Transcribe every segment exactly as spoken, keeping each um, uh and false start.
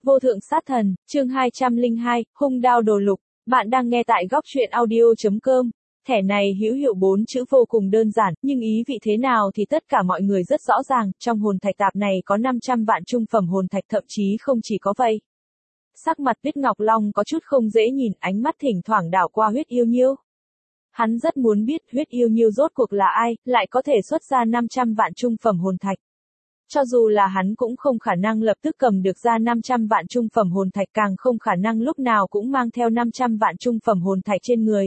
Vô thượng sát thần, chương hai trăm lẻ hai, hung đao đồ lục. Bạn đang nghe tại góc truyện audio chấm com. Thẻ này hữu hiệu bốn chữ vô cùng đơn giản, nhưng ý vị thế nào thì tất cả mọi người rất rõ ràng, trong hồn thạch tạp này có năm trăm vạn trung phẩm hồn thạch, thậm chí không chỉ có vậy. Sắc mặt Tuyết Ngọc Long có chút không dễ nhìn, ánh mắt thỉnh thoảng đảo qua Huyết Yêu Nhiêu. Hắn rất muốn biết Huyết Yêu Nhiêu rốt cuộc là ai, lại có thể xuất ra năm trăm vạn trung phẩm hồn thạch. Cho dù là hắn cũng không khả năng lập tức cầm được ra năm trăm vạn trung phẩm hồn thạch, càng không khả năng lúc nào cũng mang theo năm trăm vạn trung phẩm hồn thạch trên người.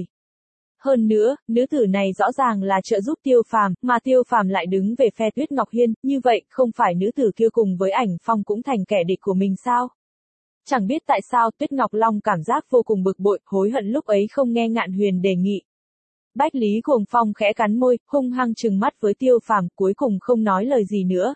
Hơn nữa, nữ tử này rõ ràng là trợ giúp Tiêu Phàm, mà Tiêu Phàm lại đứng về phe Tuyết Ngọc Hiên, như vậy, không phải nữ tử kia cùng với Ảnh Phong cũng thành kẻ địch của mình sao? Chẳng biết tại sao Tuyết Ngọc Long cảm giác vô cùng bực bội, hối hận lúc ấy không nghe Ngạn Huyền đề nghị. Bách Lý Cuồng Phong khẽ cắn môi, hung hăng trừng mắt với Tiêu Phàm, cuối cùng không nói lời gì nữa.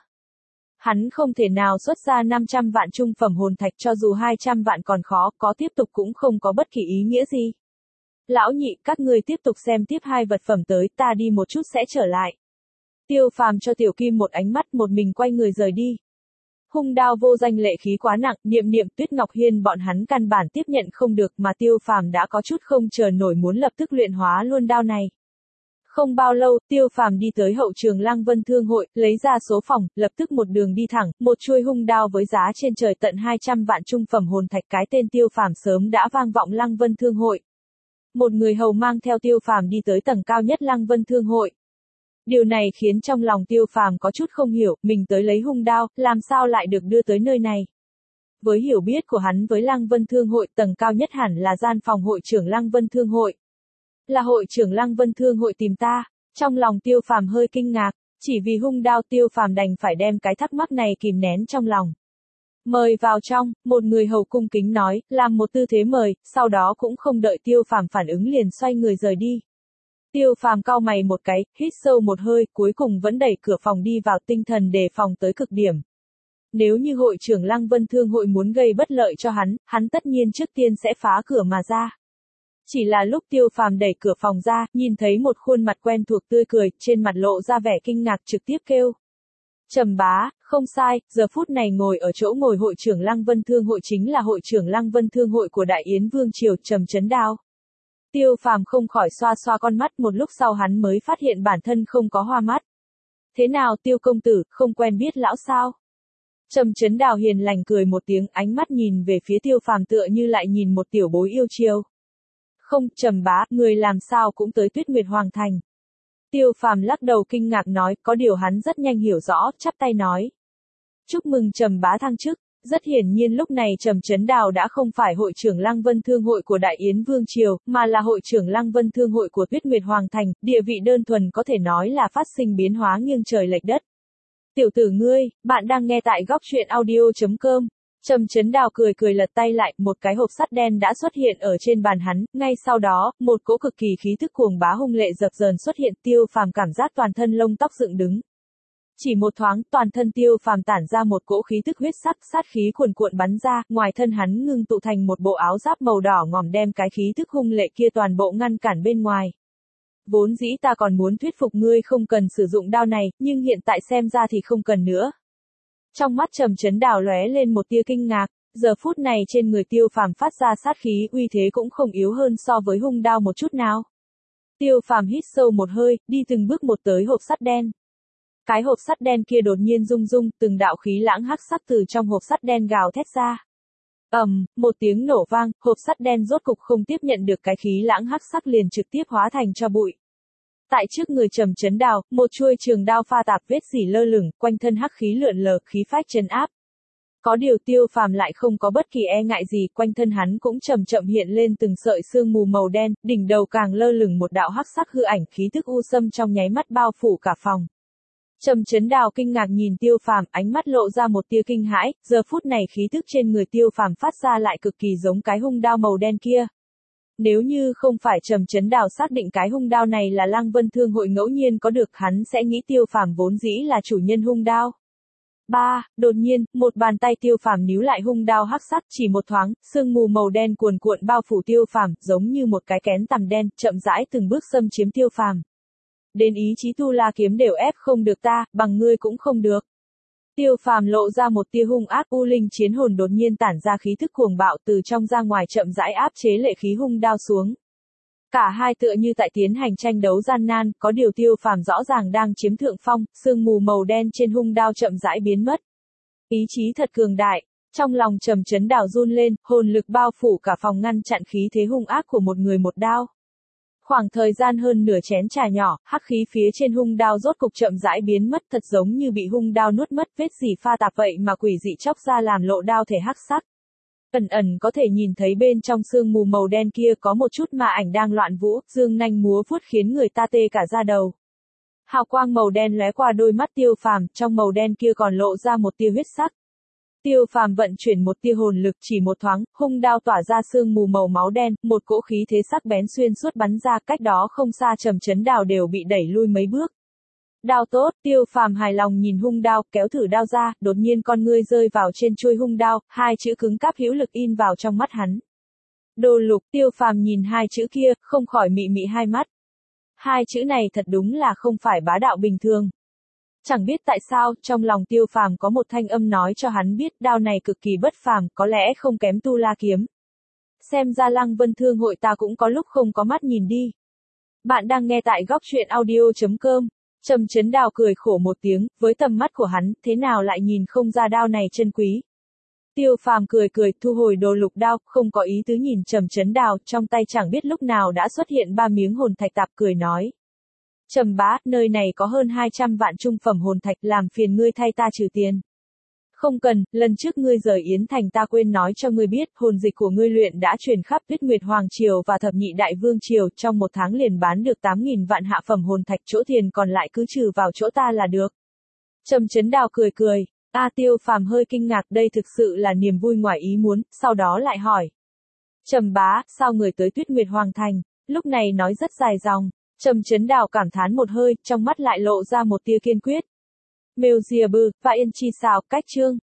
Hắn không thể nào xuất ra năm trăm vạn trung phẩm hồn thạch, cho dù hai trăm vạn còn khó, có tiếp tục cũng không có bất kỳ ý nghĩa gì. Lão nhị, các ngươi tiếp tục xem tiếp hai vật phẩm tới, ta đi một chút sẽ trở lại. Tiêu Phàm cho Tiểu Kim một ánh mắt, một mình quay người rời đi. Hung đao vô danh lệ khí quá nặng, Niệm Niệm, Tuyết Ngọc Hiên bọn hắn căn bản tiếp nhận không được, mà Tiêu Phàm đã có chút không chờ nổi muốn lập tức luyện hóa luôn đao này. Không bao lâu, Tiêu Phàm đi tới hậu trường Lăng Vân Thương hội, lấy ra số phòng, lập tức một đường đi thẳng, một chuôi hung đao với giá trên trời tận hai trăm vạn trung phẩm hồn thạch, cái tên Tiêu Phàm sớm đã vang vọng Lăng Vân Thương hội. Một người hầu mang theo Tiêu Phàm đi tới tầng cao nhất Lăng Vân Thương hội. Điều này khiến trong lòng Tiêu Phàm có chút không hiểu, mình tới lấy hung đao, làm sao lại được đưa tới nơi này? Với hiểu biết của hắn với Lăng Vân Thương hội, tầng cao nhất hẳn là gian phòng hội trưởng Lăng Vân Thương hội. Là hội trưởng Lăng Vân Thương hội tìm ta. Trong lòng Tiêu Phàm hơi kinh ngạc, chỉ vì hung đao Tiêu Phàm đành phải đem cái thắc mắc này kìm nén trong lòng. Mời vào trong, một người hầu cung kính nói, làm một tư thế mời, sau đó cũng không đợi Tiêu Phàm phản ứng liền xoay người rời đi. Tiêu Phàm cau mày một cái, hít sâu một hơi, cuối cùng vẫn đẩy cửa phòng đi vào, tinh thần đề phòng tới cực điểm. Nếu như hội trưởng Lăng Vân Thương hội muốn gây bất lợi cho hắn, hắn tất nhiên trước tiên sẽ phá cửa mà ra. Chỉ là lúc Tiêu Phàm đẩy cửa phòng ra, nhìn thấy một khuôn mặt quen thuộc tươi cười, trên mặt lộ ra vẻ kinh ngạc, trực tiếp kêu. Trầm Bá, không sai, giờ phút này ngồi ở chỗ ngồi hội trưởng Lăng Vân Thương hội chính là hội trưởng Lăng Vân Thương hội của Đại Yến Vương Triều, Trầm Chấn Đao. Tiêu Phàm không khỏi xoa xoa con mắt, một lúc sau hắn mới phát hiện bản thân không có hoa mắt. Thế nào Tiêu công tử, không quen biết lão sao? Trầm Chấn Đao hiền lành cười một tiếng, ánh mắt nhìn về phía Tiêu Phàm tựa như lại nhìn một tiểu bối yêu chiêu. Không, Trầm Bá, người làm sao cũng tới Tuyết Nguyệt Hoàng Thành. Tiêu Phàm lắc đầu kinh ngạc nói, có điều hắn rất nhanh hiểu rõ, chắp tay nói. Chúc mừng Trầm Bá thăng chức. Rất hiển nhiên lúc này Trầm Chấn Đao đã không phải hội trưởng Lăng Vân Thương hội của Đại Yến Vương Triều, mà là hội trưởng Lăng Vân Thương hội của Tuyết Nguyệt Hoàng Thành, địa vị đơn thuần có thể nói là phát sinh biến hóa nghiêng trời lệch đất. Tiểu tử ngươi, bạn đang nghe tại góc truyện audio chấm com. Trầm Chấn Đao cười cười lật tay lại, một cái hộp sắt đen đã xuất hiện ở trên bàn hắn, ngay sau đó, một cỗ cực kỳ khí thức cuồng bá hung lệ dập dờn xuất hiện, Tiêu Phàm cảm giác toàn thân lông tóc dựng đứng. Chỉ một thoáng, toàn thân Tiêu Phàm tản ra một cỗ khí tức huyết sắc, sát khí cuồn cuộn bắn ra, ngoài thân hắn ngưng tụ thành một bộ áo giáp màu đỏ ngòm đem cái khí tức hung lệ kia toàn bộ ngăn cản bên ngoài. Vốn dĩ ta còn muốn thuyết phục ngươi không cần sử dụng đao này, nhưng hiện tại xem ra thì không cần nữa. Trong mắt Trầm Chấn Đao lóe lên một tia kinh ngạc, giờ phút này trên người Tiêu Phàm phát ra sát khí, uy thế cũng không yếu hơn so với hung đao một chút nào. Tiêu Phàm hít sâu một hơi, đi từng bước một tới hộp sắt đen. Cái hộp sắt đen kia đột nhiên rung rung, từng đạo khí lãng hắc sắc từ trong hộp sắt đen gào thét ra. Ầm, um, một tiếng nổ vang, hộp sắt đen rốt cục không tiếp nhận được cái khí lãng hắc sắc liền trực tiếp hóa thành tro bụi. Tại trước người Trầm Chấn Đao, một chuôi trường đao pha tạp vết dỉ lơ lửng, quanh thân hắc khí lượn lờ, khí phách trấn áp. Có điều Tiêu Phàm lại không có bất kỳ e ngại gì, quanh thân hắn cũng chậm chậm hiện lên từng sợi sương mù màu đen, đỉnh đầu càng lơ lửng một đạo hắc sắc hư ảnh, khí tức u sâm trong nháy mắt bao phủ cả phòng. Trầm Chấn Đao kinh ngạc nhìn Tiêu Phàm, ánh mắt lộ ra một tia kinh hãi, giờ phút này khí tức trên người Tiêu Phàm phát ra lại cực kỳ giống cái hung đao màu đen kia. Nếu như không phải Trầm Chấn Đao xác định cái hung đao này là Lăng Vân Thương hội ngẫu nhiên có được, hắn sẽ nghĩ Tiêu Phàm vốn dĩ là chủ nhân hung đao. Ba, đột nhiên, một bàn tay Tiêu Phàm níu lại hung đao hắc sắc, chỉ một thoáng, sương mù màu đen cuồn cuộn bao phủ Tiêu Phàm, giống như một cái kén tằm đen, chậm rãi từng bước xâm chiếm Tiêu Phàm. Đến ý chí Tu La kiếm đều ép không được ta, bằng ngươi cũng không được. Tiêu Phàm lộ ra một tia hung ác, u linh chiến hồn đột nhiên tản ra khí thức cuồng bạo, từ trong ra ngoài chậm rãi áp chế lệ khí hung đao xuống. Cả hai tựa như tại tiến hành tranh đấu gian nan, có điều Tiêu Phàm rõ ràng đang chiếm thượng phong, sương mù màu đen trên hung đao chậm rãi biến mất. Ý chí thật cường đại, trong lòng Trầm Chấn Đào run lên, hồn lực bao phủ cả phòng ngăn chặn khí thế hung ác của một người một đao. Khoảng thời gian hơn nửa chén trà nhỏ, hắc khí phía trên hung đao rốt cục chậm rãi biến mất, thật giống như bị hung đao nuốt mất, vết dỉ pha tạp vậy mà quỷ dị chóc ra làm lộ đao thể hắc sắc. Ẩn ẩn có thể nhìn thấy bên trong sương mù màu đen kia có một chút ma ảnh đang loạn vũ, dương nanh múa vuốt khiến người ta tê cả da đầu. Hào quang màu đen lóe qua đôi mắt Tiêu Phàm, trong màu đen kia còn lộ ra một tia huyết sắc. Tiêu Phàm vận chuyển một tia hồn lực, chỉ một thoáng, hung đao tỏa ra sương mù màu máu đen, một cỗ khí thế sắc bén xuyên suốt bắn ra, cách đó không xa Trầm Chấn Đào đều bị đẩy lui mấy bước. Đao tốt, Tiêu Phàm hài lòng nhìn hung đao, kéo thử đao ra, đột nhiên con ngươi rơi vào trên chuôi hung đao, hai chữ cứng cáp hữu lực in vào trong mắt hắn. Đồ lục, Tiêu Phàm nhìn hai chữ kia, không khỏi mị mị hai mắt. Hai chữ này thật đúng là không phải bá đạo bình thường. Chẳng biết tại sao, trong lòng Tiêu Phàm có một thanh âm nói cho hắn biết đao này cực kỳ bất phàm, có lẽ không kém Tu La kiếm. Xem ra Lăng Vân Thương hội ta cũng có lúc không có mắt nhìn đi. Bạn đang nghe tại góc truyện audio chấm com. Trầm Chấn Đào cười khổ một tiếng, với tầm mắt của hắn, thế nào lại nhìn không ra đao này chân quý. Tiêu Phàm cười cười, thu hồi đồ lục đao, không có ý tứ nhìn Trầm Chấn Đào, trong tay chẳng biết lúc nào đã xuất hiện ba miếng hồn thạch tạp, cười nói. Trầm bá, nơi này có hơn hai trăm vạn trung phẩm hồn thạch, làm phiền ngươi thay ta trừ tiền. Không cần, lần trước ngươi rời Yến Thành ta quên nói cho ngươi biết, hồn dịch của ngươi luyện đã truyền khắp Tuyết Nguyệt Hoàng Triều và Thập Nhị Đại Vương Triều, trong một tháng liền bán được tám nghìn vạn hạ phẩm hồn thạch, chỗ tiền còn lại cứ trừ vào chỗ ta là được. Trầm Chấn Đào cười cười, A Tiêu Phàm hơi kinh ngạc, đây thực sự là niềm vui ngoài ý muốn, sau đó lại hỏi. Trầm bá, sao người tới Tuyết Nguyệt Hoàng Thành, lúc này nói rất dài dòng. Trầm Chấn Đào cảm thán một hơi, trong mắt lại lộ ra một tia kiên quyết. Mêu Dìa Bư, và Yên Chi Xào, cách chương.